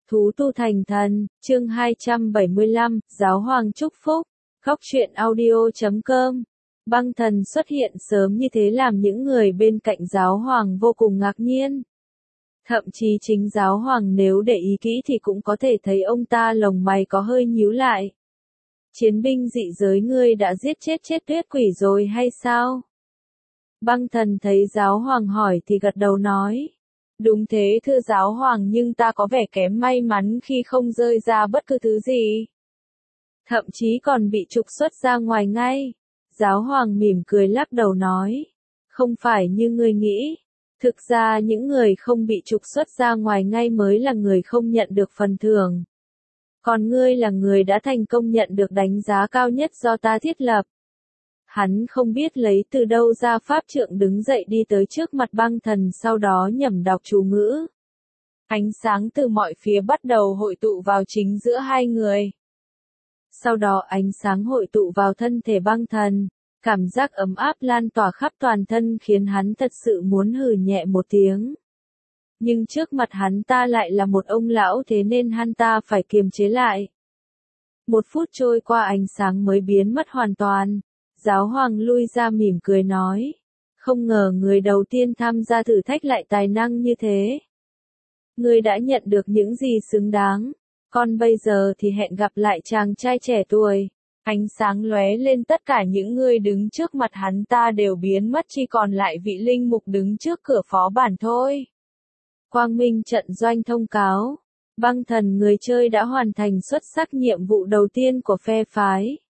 Thú tu thành thần, chương 275, Giáo hoàng chúc phúc. Góc truyện audio.com. Băng thần xuất hiện sớm như thế làm những người bên cạnh giáo hoàng vô cùng ngạc nhiên. Thậm chí chính giáo hoàng nếu để ý kỹ thì cũng có thể thấy ông ta lồng mày có hơi nhíu lại. Chiến binh dị giới ngươi đã giết chết tuyết quỷ rồi hay sao? Băng thần thấy giáo hoàng hỏi thì gật đầu nói. Đúng thế thưa giáo hoàng, nhưng ta có vẻ kém may mắn khi không rơi ra bất cứ thứ gì. Thậm chí còn bị trục xuất ra ngoài ngay. Giáo hoàng mỉm cười lắc đầu nói. Không phải như ngươi nghĩ. Thực ra những người không bị trục xuất ra ngoài ngay mới là người không nhận được phần thưởng. Còn ngươi là người đã thành công nhận được đánh giá cao nhất do ta thiết lập. Hắn không biết lấy từ đâu ra pháp trượng đứng dậy đi tới trước mặt băng thần, sau đó nhẩm đọc chú ngữ. Ánh sáng từ mọi phía bắt đầu hội tụ vào chính giữa hai người. Sau đó ánh sáng hội tụ vào thân thể băng thần, cảm giác ấm áp lan tỏa khắp toàn thân khiến hắn thật sự muốn hừ nhẹ một tiếng. Nhưng trước mặt hắn ta lại là một ông lão, thế nên hắn ta phải kiềm chế lại. 1 phút trôi qua ánh sáng mới biến mất hoàn toàn. Giáo hoàng lui ra mỉm cười nói. Không ngờ người đầu tiên tham gia thử thách lại tài năng như thế. Ngươi đã nhận được những gì xứng đáng. Còn bây giờ thì hẹn gặp lại chàng trai trẻ tuổi. Ánh sáng lóe lên, tất cả những người đứng trước mặt hắn ta đều biến mất, chỉ còn lại vị linh mục đứng trước cửa phó bản thôi. Quang minh trận doanh thông cáo. Băng thần người chơi đã hoàn thành xuất sắc nhiệm vụ đầu tiên của phe phái.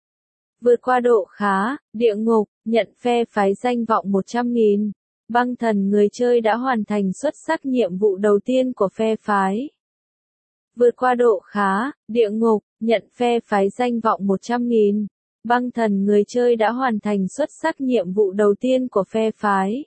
Vượt qua độ khá, địa ngục, nhận phe phái danh vọng 100.000. Băng thần người chơi đã hoàn thành xuất sắc nhiệm vụ đầu tiên của phe phái. Vượt qua độ khá, địa ngục, nhận phe phái danh vọng 100.000. Băng thần người chơi đã hoàn thành xuất sắc nhiệm vụ đầu tiên của phe phái.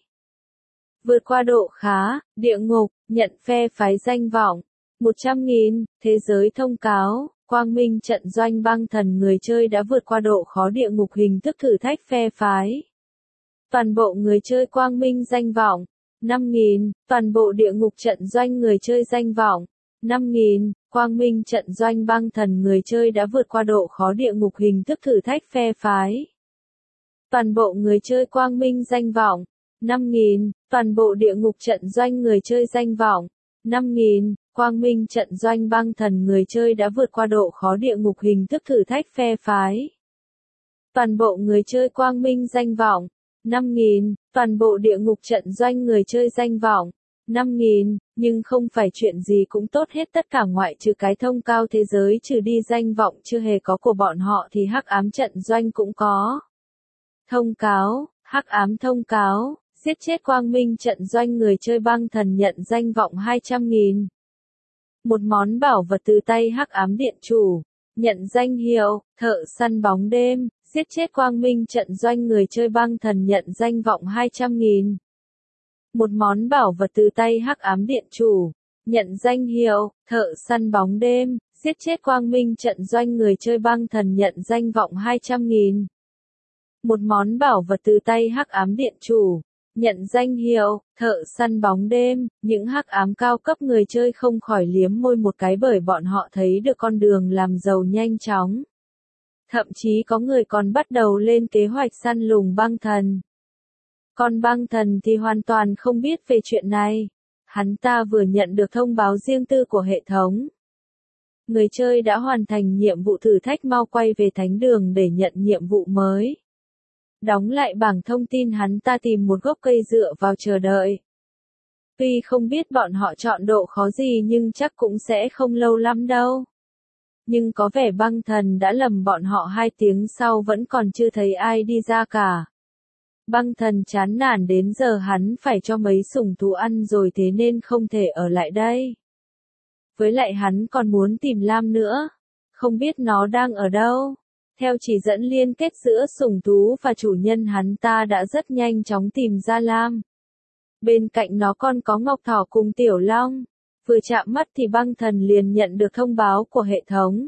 Vượt qua độ khá, địa ngục, nhận phe phái danh vọng 100.000. Thế giới thông cáo. Quang minh trận doanh băng thần người chơi đã vượt qua độ khó địa ngục hình thức thử thách phe phái. Toàn bộ người chơi quang minh danh vọng 5.000. Toàn bộ địa ngục trận doanh người chơi danh vọng 5.000. Quang minh trận doanh băng thần người chơi đã vượt qua độ khó địa ngục hình thức thử thách phe phái. Toàn bộ người chơi quang minh danh vọng 5.000. Toàn bộ địa ngục trận doanh người chơi danh vọng 5.000. Quang minh trận doanh băng thần người chơi đã vượt qua độ khó địa ngục hình thức thử thách phe phái. Toàn bộ người chơi quang minh danh vọng 5.000. Toàn bộ địa ngục trận doanh người chơi danh vọng 5.000. Nhưng không phải chuyện gì cũng tốt hết, tất cả ngoại trừ cái thông cao thế giới trừ đi danh vọng chưa hề có của bọn họ thì hắc ám trận doanh cũng có. Thông cáo, hắc ám thông cáo, giết chết quang minh trận doanh người chơi băng thần nhận danh vọng 200.000. Một món bảo vật từ tay hắc ám điện chủ, nhận danh hiệu, thợ săn bóng đêm, giết chết quang minh trận doanh người chơi băng thần nhận danh vọng 200.000. Một món bảo vật từ tay hắc ám điện chủ, nhận danh hiệu, thợ săn bóng đêm, giết chết quang minh trận doanh người chơi băng thần nhận danh vọng 200.000. Một món bảo vật từ tay hắc ám điện chủ, nhận danh hiệu, thợ săn bóng đêm, những hắc ám cao cấp người chơi không khỏi liếm môi một cái bởi bọn họ thấy được con đường làm giàu nhanh chóng. Thậm chí có người còn bắt đầu lên kế hoạch săn lùng băng thần. Còn băng thần thì hoàn toàn không biết về chuyện này. Hắn ta vừa nhận được thông báo riêng tư của hệ thống. Người chơi đã hoàn thành nhiệm vụ thử thách, mau quay về thánh đường để nhận nhiệm vụ mới. Đóng lại bảng thông tin, hắn ta tìm một gốc cây dựa vào chờ đợi. Tuy không biết bọn họ chọn độ khó gì nhưng chắc cũng sẽ không lâu lắm đâu. Nhưng có vẻ băng thần đã lầm bọn họ 2 tiếng sau vẫn còn chưa thấy ai đi ra cả. Băng thần chán nản đến giờ hắn phải cho mấy sủng thú ăn rồi, thế nên không thể ở lại đây. Với lại hắn còn muốn tìm Lam nữa. Không biết nó đang ở đâu. Theo chỉ dẫn liên kết giữa sủng thú và chủ nhân, hắn ta đã rất nhanh chóng tìm ra Lam. Bên cạnh nó còn có Ngọc Thỏ cùng Tiểu Long. Vừa chạm mắt thì băng thần liền nhận được thông báo của hệ thống.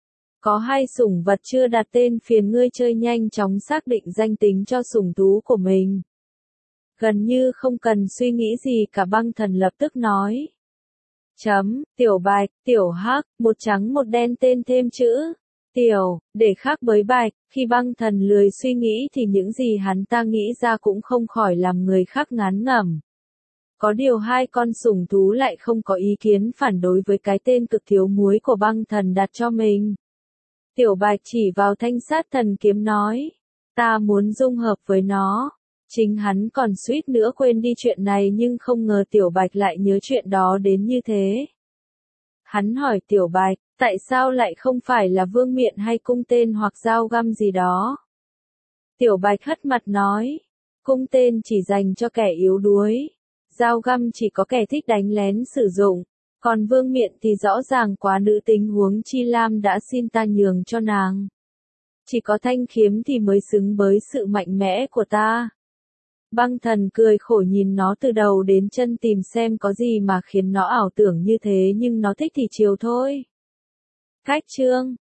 Có 2 sủng vật chưa đặt tên, phiền ngươi chơi nhanh chóng xác định danh tính cho sủng thú của mình. Gần như không cần suy nghĩ gì cả, băng thần lập tức nói. Tiểu bạch, tiểu hắc, một trắng một đen tên thêm chữ. Tiểu, để khác với bạch, khi băng thần lười suy nghĩ thì những gì hắn ta nghĩ ra cũng không khỏi làm người khác ngán ngẩm. Có điều hai con sủng thú lại không có ý kiến phản đối với cái tên cực thiếu muối của băng thần đặt cho mình. Tiểu bạch chỉ vào thanh sát thần kiếm nói, ta muốn dung hợp với nó. Chính hắn còn suýt nữa quên đi chuyện này nhưng không ngờ tiểu bạch lại nhớ chuyện đó đến như thế. Hắn hỏi tiểu bạch, tại sao lại không phải là vương miện hay cung tên hoặc dao găm gì đó? Tiểu bạch hất mặt nói, cung tên chỉ dành cho kẻ yếu đuối, dao găm chỉ có kẻ thích đánh lén sử dụng, còn vương miện thì rõ ràng quá nữ tính huống chi Lam đã xin ta nhường cho nàng. Chỉ có thanh kiếm thì mới xứng với sự mạnh mẽ của ta. Băng thần cười khổ nhìn nó từ đầu đến chân tìm xem có gì mà khiến nó ảo tưởng như thế nhưng nó thích thì chiều thôi. Cách chương